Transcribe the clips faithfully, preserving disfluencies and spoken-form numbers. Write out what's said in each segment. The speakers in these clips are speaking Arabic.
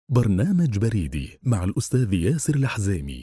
برنامج بريدي مع الأستاذ ياسر الحزيمي.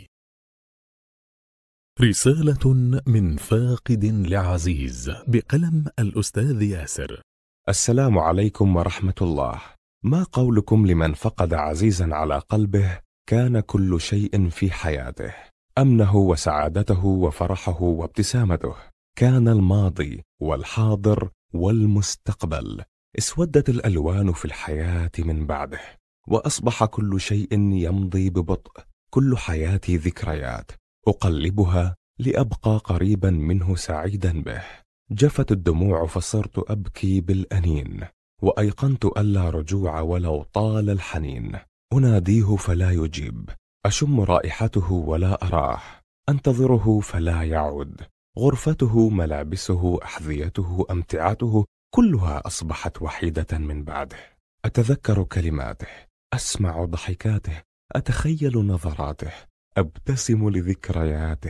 رسالة من فاقد لعزيز بقلم الأستاذ ياسر. السلام عليكم ورحمة الله. ما قولكم لمن فقد عزيزا على قلبه كان كل شيء في حياته، أمنه وسعادته وفرحه وابتسامته، كان الماضي والحاضر والمستقبل، اسودت الألوان في الحياة من بعده، وأصبح كل شيء يمضي ببطء، كل حياتي ذكريات أقلبها لأبقى قريبا منه سعيدا به. جفت الدموع فصرت أبكي بالأنين، وأيقنت ألا رجوع ولو طال الحنين. أناديه فلا يجيب، أشم رائحته ولا أراه، أنتظره فلا يعود. غرفته، ملابسه، أحذيته، أمتعته، كلها أصبحت وحيدة من بعده. أتذكر كلماته، أسمع ضحكاته، أتخيل نظراته، أبتسم لذكرياته،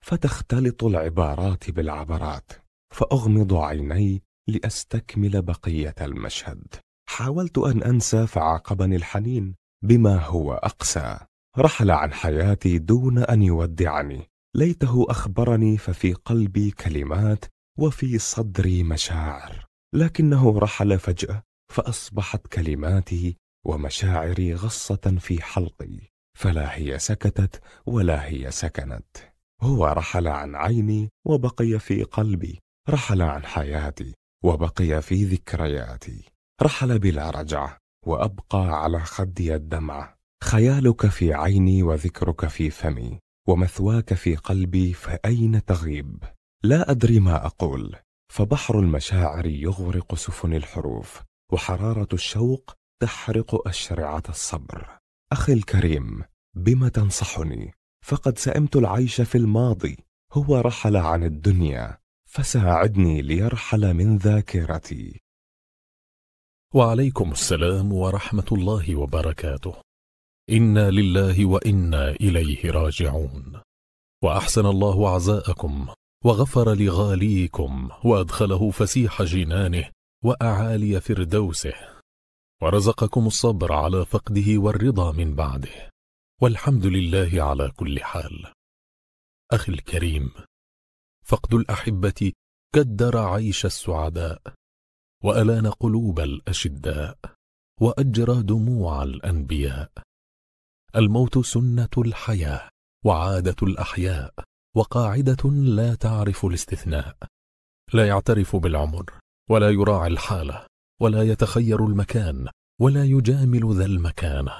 فتختلط العبارات بالعبرات، فأغمض عيني لأستكمل بقية المشهد. حاولت أن أنسى فعاقبني الحنين بما هو أقسى. رحل عن حياتي دون أن يودعني، ليته أخبرني، ففي قلبي كلمات وفي صدري مشاعر، لكنه رحل فجأة، فأصبحت كلماتي ومشاعري غصة في حلقي، فلا هي سكتت ولا هي سكنت. هو رحل عن عيني وبقي في قلبي، رحل عن حياتي وبقي في ذكرياتي، رحل بلا رجعة وأبقى على خدي الدمعة. خيالك في عيني وذكرك في فمي، ومثواك في قلبي، فأين تغيب؟ لا أدري ما أقول، فبحر المشاعر يغرق سفن الحروف، وحرارة الشوق تحرق أشرعة الصبر. أخي الكريم، بما تنصحني؟ فقد سئمت العيش في الماضي، هو رحل عن الدنيا، فساعدني ليرحل من ذاكرتي. وعليكم السلام ورحمة الله وبركاته. إنا لله وإنا إليه راجعون. وأحسن الله عزاءكم، وغفر لغاليكم، وأدخله فسيح جنانه وأعالي فردوسه، ورزقكم الصبر على فقده والرضا من بعده، والحمد لله على كل حال. أخي الكريم، فقد الأحبة كدر عيش السعداء، وألان قلوب الأشداء، وأجرى دموع الأنبياء. الموت سنة الحياة، وعادة الأحياء، وقاعدة لا تعرف الاستثناء. لا يعترف بالعمر، ولا يراعي الحالة، ولا يتخير المكان، ولا يجامل ذا المكانة.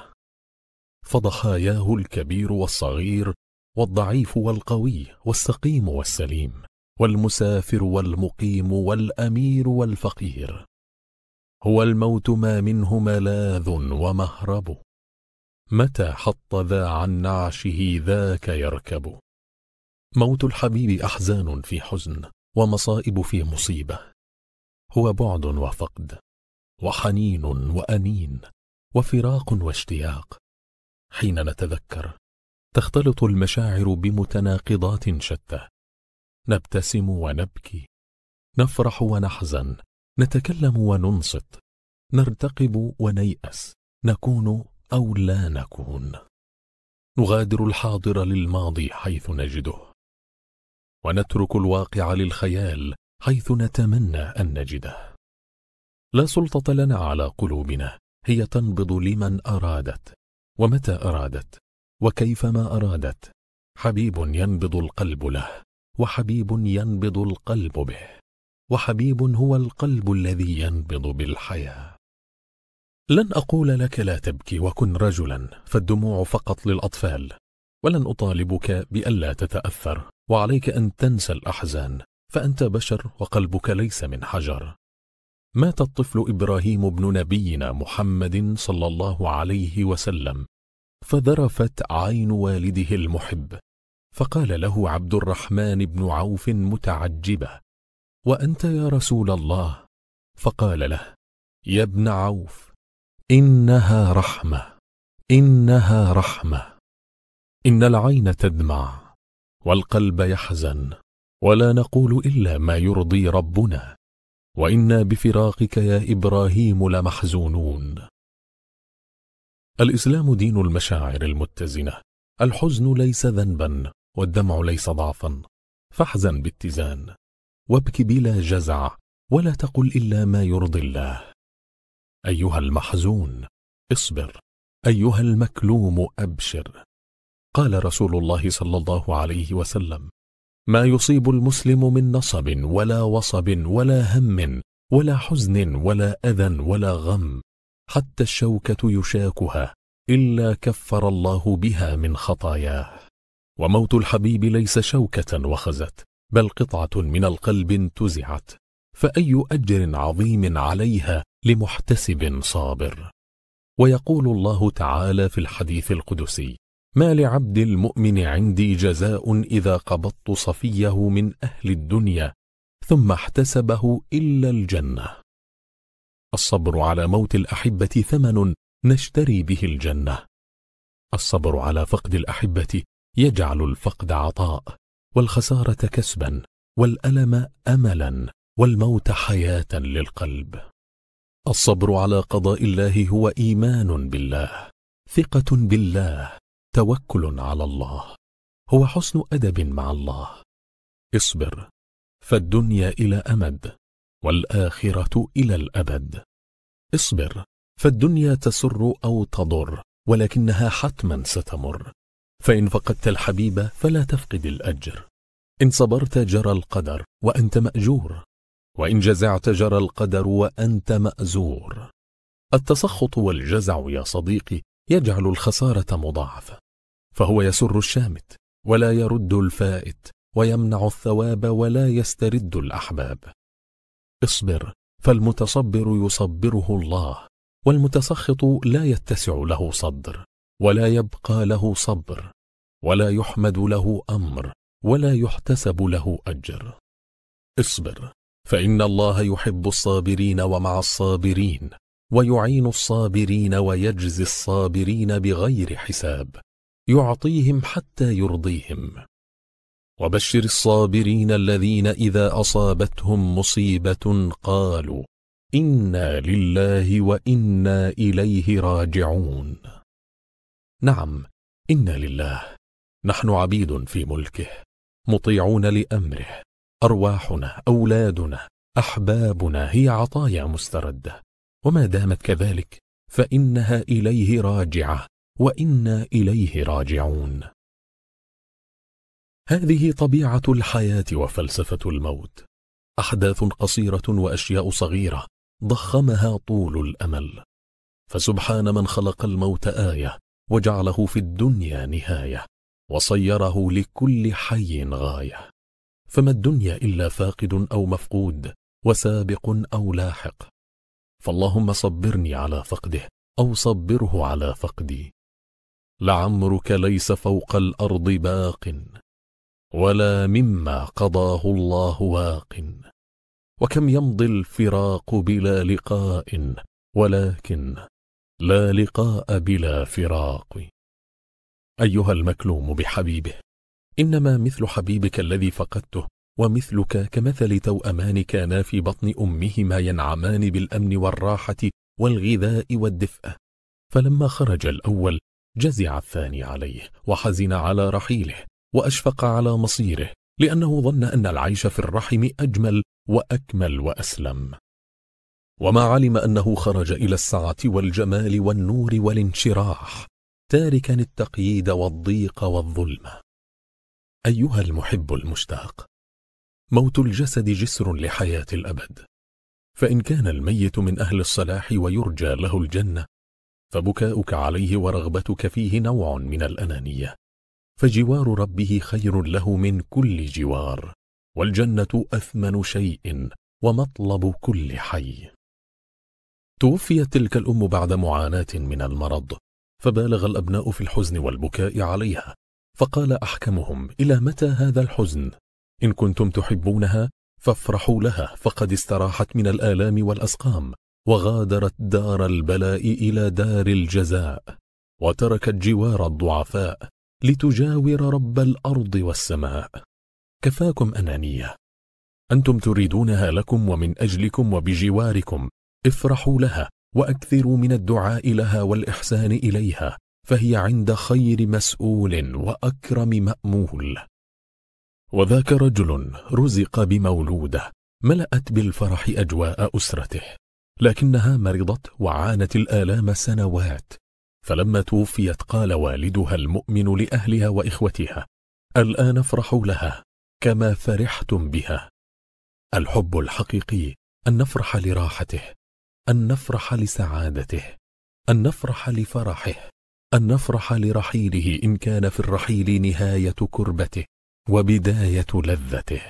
فضحاياه الكبير والصغير، والضعيف والقوي، والسقيم والسليم، والمسافر والمقيم، والأمير والفقير. هو الموت ما منه ملاذ ومهرب، متى حط ذا عن نعشه ذاك يركب. موت الحبيب أحزان في حزن، ومصائب في مصيبة. هو بعد وفقد، وحنين وأنين، وفراق واشتياق. حين نتذكر تختلط المشاعر بمتناقضات شتى، نبتسم ونبكي، نفرح ونحزن، نتكلم وننصت، نرتقب ونيأس، نكون أو لا نكون. نغادر الحاضر للماضي حيث نجده، ونترك الواقع للخيال حيث نتمنى أن نجده. لا سلطة لنا على قلوبنا، هي تنبض لمن أرادت، ومتى أرادت، وكيفما أرادت. حبيب ينبض القلب له، وحبيب ينبض القلب به، وحبيب هو القلب الذي ينبض بالحياة. لن أقول لك لا تبكي وكن رجلا، فالدموع فقط للأطفال، ولن أطالبك بألا تتأثر، وعليك أن تنسى الأحزان، فأنت بشر وقلبك ليس من حجر. مات الطفل إبراهيم بن نبينا محمد صلى الله عليه وسلم، فذرفت عين والده المحب، فقال له عبد الرحمن بن عوف متعجبا: وأنت يا رسول الله؟ فقال له: يا ابن عوف، إنها رحمة، إنها رحمة. إن العين تدمع والقلب يحزن، ولا نقول إلا ما يرضي ربنا، وإنا بفراقك يا إبراهيم لمحزونون. الإسلام دين المشاعر المتزنة. الحزن ليس ذنبا والدمع ليس ضعفا، فاحزن باتزان وابك بلا جزع، ولا تقل إلا ما يرضي الله. أيها المحزون اصبر، أيها المكلوم أبشر. قال رسول الله صلى الله عليه وسلم: ما يصيب المسلم من نصب ولا وصب ولا هم ولا حزن ولا أذى ولا غم، حتى الشوكة يشاكها، إلا كفر الله بها من خطاياه. وموت الحبيب ليس شوكة وخزت، بل قطعة من القلب انتزعت، فأي أجر عظيم عليها لمحتسب صابر. ويقول الله تعالى في الحديث القدسي: ما لعبد المؤمن عندي جزاء إذا قبضت صفيه من أهل الدنيا ثم احتسبه إلا الجنة. الصبر على موت الأحبة ثمن نشتري به الجنة. الصبر على فقد الأحبة يجعل الفقد عطاء، والخسارة كسبا، والألم أملا، والموت حياة للقلب. الصبر على قضاء الله هو إيمان بالله، ثقة بالله، توكل على الله، هو حسن أدب مع الله. اصبر، فالدنيا إلى أمد، والآخرة إلى الأبد. اصبر، فالدنيا تسر أو تضر، ولكنها حتما ستمر. فإن فقدت الحبيب فلا تفقد الأجر. إن صبرت جرى القدر وأنت مأجور، وإن جزعت جرى القدر وأنت مأزور. التسخط والجزع يا صديقي يجعل الخسارة مضاعفة، فهو يسر الشامت ولا يرد الفائت، ويمنع الثواب ولا يسترد الأحباب. اصبر، فالمتصبر يصبره الله، والمتسخط لا يتسع له صدر، ولا يبقى له صبر، ولا يحمد له أمر، ولا يحتسب له أجر. اصبر، فإن الله يحب الصابرين ومع الصابرين، ويعين الصابرين ويجزي الصابرين بغير حساب، يعطيهم حتى يرضيهم. وبشر الصابرين الذين إذا أصابتهم مصيبة قالوا إنا لله وإنا إليه راجعون. نعم، إنا لله، نحن عبيد في ملكه، مطيعون لأمره، أرواحنا، أولادنا، أحبابنا هي عطايا مستردة، وما دامت كذلك فإنها إليه راجعة، وإنا إليه راجعون. هذه طبيعة الحياة وفلسفة الموت، أحداث قصيرة وأشياء صغيرة ضخمها طول الأمل. فسبحان من خلق الموت آية، وجعله في الدنيا نهاية، وصيره لكل حي غاية. فما الدنيا إلا فاقد أو مفقود، وسابق أو لاحق. فاللهم صبرني على فقده، أو صبره على فقدي. لعمرك ليس فوق الأرض باق، ولا مما قضاه الله واق. وكم يمضي الفراق بلا لقاء، ولكن لا لقاء بلا فراق. أيها المكلوم بحبيبه، إنما مثل حبيبك الذي فقدته ومثلك كمثل توأمان كانا في بطن أمهما ينعمان بالأمن والراحة والغذاء والدفء، فلما خرج الأول جزع الثاني عليه، وحزن على رحيله، وأشفق على مصيره، لأنه ظن أن العيش في الرحم أجمل وأكمل وأسلم، وما علم أنه خرج إلى السعة والجمال والنور والانشراح، تاركا التقييد والضيق والظلم. أيها المحب المشتاق، موت الجسد جسر لحياة الأبد، فإن كان الميت من أهل الصلاح ويرجى له الجنة، فبكاؤك عليه ورغبتك فيه نوع من الأنانية، فجوار ربه خير له من كل جوار، والجنة أثمن شيء ومطلب كل حي. توفيت تلك الأم بعد معاناة من المرض، فبالغ الأبناء في الحزن والبكاء عليها، فقال أحكمهم: إلى متى هذا الحزن؟ إن كنتم تحبونها فافرحوا لها، فقد استراحت من الآلام والأسقام، وغادرت دار البلاء إلى دار الجزاء، وتركت جوار الضعفاء لتجاور رب الأرض والسماء. كفاكم أنانية، أنتم تريدونها لكم ومن أجلكم وبجواركم، افرحوا لها وأكثروا من الدعاء لها والإحسان إليها، فهي عند خير مسؤول وأكرم مأمول. وذاك رجل رزق بمولودة ملأت بالفرح أجواء أسرته، لكنها مرضت وعانت الآلام سنوات، فلما توفيت قال والدها المؤمن لأهلها وإخوتها: الآن افرحوا لها كما فرحتم بها. الحب الحقيقي أن نفرح لراحته، أن نفرح لسعادته، أن نفرح لفرحه، أن نفرح لرحيله إن كان في الرحيل نهاية كربته وبداية لذته.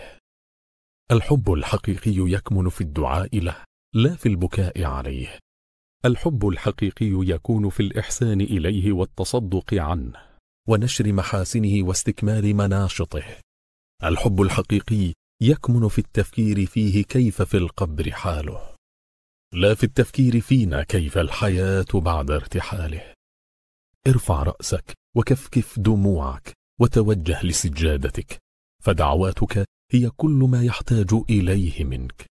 الحب الحقيقي يكمن في الدعاء له لا في البكاء عليه. الحب الحقيقي يكون في الإحسان إليه والتصدق عنه ونشر محاسنه واستكمال مناشطه. الحب الحقيقي يكمن في التفكير فيه كيف في القبر حاله، لا في التفكير فينا كيف الحياة بعد ارتحاله. ارفع رأسك وكفكف دموعك وتوجه لسجادتك، فدعواتك هي كل ما يحتاج إليه منك.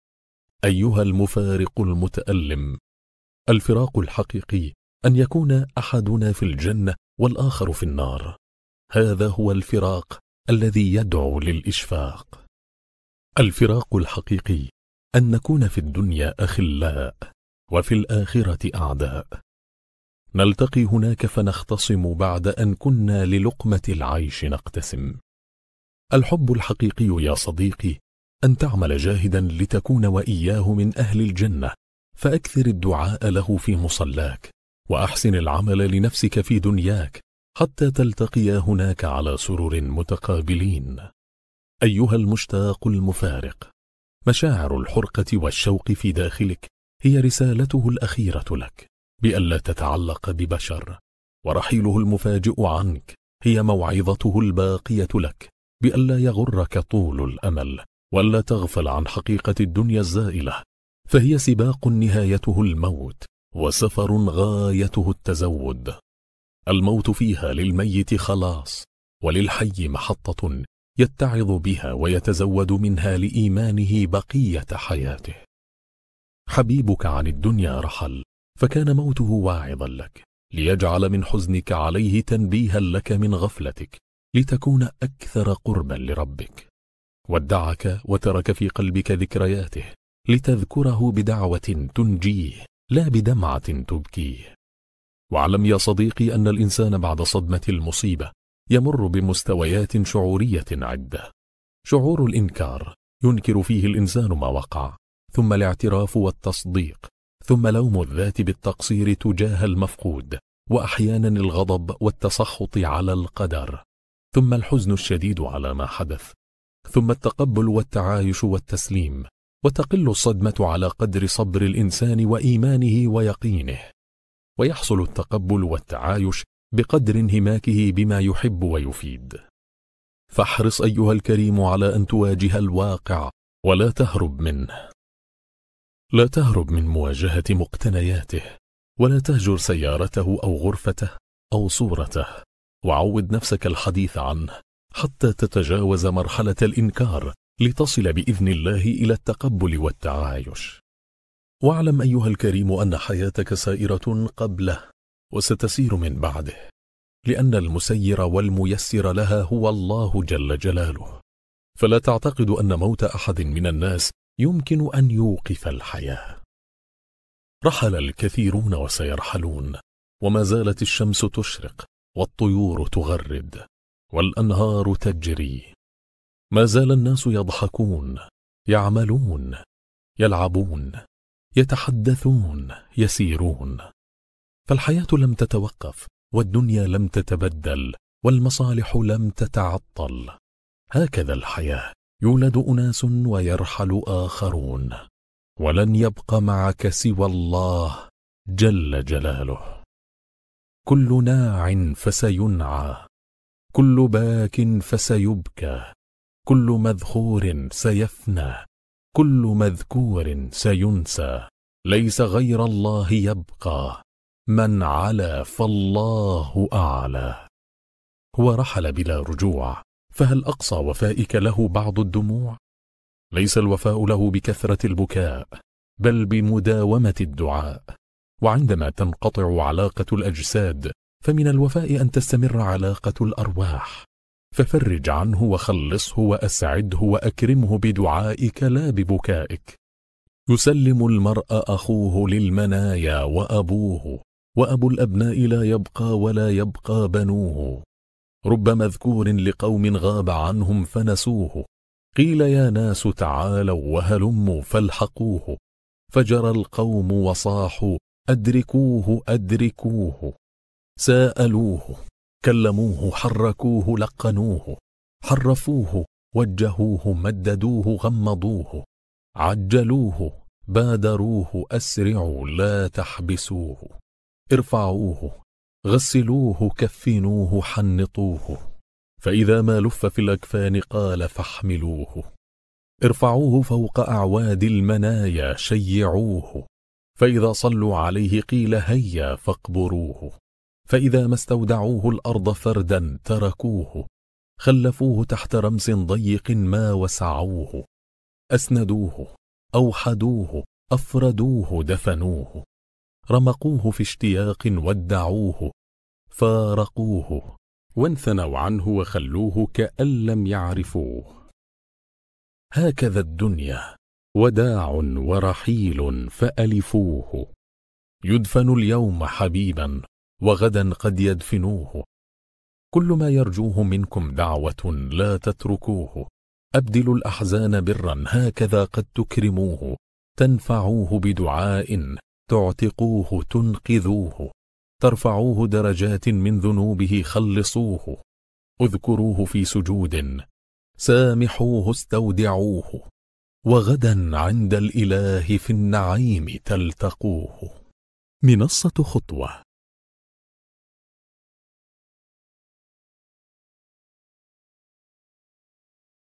أيها المفارق المتألم، الفراق الحقيقي أن يكون أحدنا في الجنة والآخر في النار. هذا هو الفراق الذي يدعو للإشفاق. الفراق الحقيقي أن نكون في الدنيا أخلاء وفي الآخرة أعداء، نلتقي هناك فنختصم بعد أن كنا للقمة العيش نقتسم. الحب الحقيقي يا صديقي أن تعمل جاهدا لتكون وإياه من أهل الجنة، فأكثر الدعاء له في مصلاك، وأحسن العمل لنفسك في دنياك حتى تلتقيا هناك على سرر متقابلين. أيها المشتاق المفارق، مشاعر الحرقة والشوق في داخلك هي رسالته الأخيرة لك بألا تتعلق ببشر، ورحيله المفاجئ عنك هي موعظته الباقية لك بألا يغرك طول الأمل، ولا تغفل عن حقيقة الدنيا الزائلة، فهي سباق نهايته الموت وسفر غايته التزود. الموت فيها للميت خلاص، وللحي محطة يتعظ بها ويتزود منها لإيمانه بقية حياته. حبيبك عن الدنيا رحل، فكان موته واعظا لك ليجعل من حزنك عليه تنبيها لك من غفلتك، لتكون أكثر قربا لربك. ودعك وترك في قلبك ذكرياته لتذكره بدعوة تنجيه لا بدمعة تبكيه. واعلم يا صديقي أن الإنسان بعد صدمة المصيبة يمر بمستويات شعورية عدة. شعور الإنكار ينكر فيه الإنسان ما وقع، ثم الاعتراف والتصديق، ثم لوم الذات بالتقصير تجاه المفقود، وأحيانا الغضب والتسخط على القدر، ثم الحزن الشديد على ما حدث، ثم التقبل والتعايش والتسليم، وتقل الصدمة على قدر صبر الإنسان وإيمانه ويقينه، ويحصل التقبل والتعايش بقدر انهماكه بما يحب ويفيد. فاحرص أيها الكريم على أن تواجه الواقع ولا تهرب منه. لا تهرب من مواجهة مقتنياته، ولا تهجر سيارته أو غرفته أو صورته، وعود نفسك الحديث عنه حتى تتجاوز مرحلة الإنكار لتصل بإذن الله إلى التقبل والتعايش. واعلم أيها الكريم أن حياتك سائرة قبله وستسير من بعده، لأن المسير والميسر لها هو الله جل جلاله. فلا تعتقد أن موت أحد من الناس يمكن أن يوقف الحياة. رحل الكثيرون وسيرحلون، وما زالت الشمس تشرق والطيور تغرد والأنهار تجري. ما زال الناس يضحكون، يعملون، يلعبون، يتحدثون، يسيرون. فالحياة لم تتوقف، والدنيا لم تتبدل، والمصالح لم تتعطل. هكذا الحياة، يولد أناس ويرحل آخرون، ولن يبق معك سوى الله جل جلاله. كل ناع فسينعى، كل باك فسيبكى، كل مذخور سيفنى، كل مذكور سينسى. ليس غير الله يبقى، من علا فالله أعلى. هو رحل بلا رجوع، فهل أقصى وفائك له بعض الدموع؟ ليس الوفاء له بكثرة البكاء، بل بمداومة الدعاء، وعندما تنقطع علاقة الأجساد فمن الوفاء أن تستمر علاقة الأرواح، ففرج عنه وخلصه وأسعده وأكرمه بدعائك لا ببكائك. يسلم المرء أخوه للمنايا وأبوه، وأبو الأبناء لا يبقى ولا يبقى بنوه. رب مذكور لقوم غاب عنهم فنسوه، قيل يا ناس تعالوا وهلموا فالحقوه، فجرى القوم وصاحوا أدركوه أدركوه. سألوه كلموه حركوه لقنوه، حرفوه وجهوه مددوه غمضوه، عجلوه بادروه أسرعوا لا تحبسوه. ارفعوه غسلوه كفنوه حنطوه، فإذا ما لف في الأكفان قال فاحملوه. ارفعوه فوق أعواد المنايا شيعوه، فإذا صلوا عليه قيل هيا فاقبروه. فإذا ما استودعوه الأرض فردا تركوه، خلفوه تحت رمس ضيق ما وسعوه. أسندوه أوحدوه أفردوه دفنوه، رمقوه في اشتياق ودعوه، فارقوه وانثنوا عنه وخلوه كأن لم يعرفوه. هكذا الدنيا وداع ورحيل فألفوه، يدفن اليوم حبيبا وغدا قد يدفنوه. كل ما يرجوه منكم دعوة لا تتركوه، أبدلوا الأحزان برا هكذا قد تكرموه. تنفعوه بدعاء تعتقوه تنقذوه، ترفعوه درجات من ذنوبه خلصوه. اذكروه في سجود سامحوه استودعوه، وغدا عند الإله في النعيم تلتقوه. منصة خطوة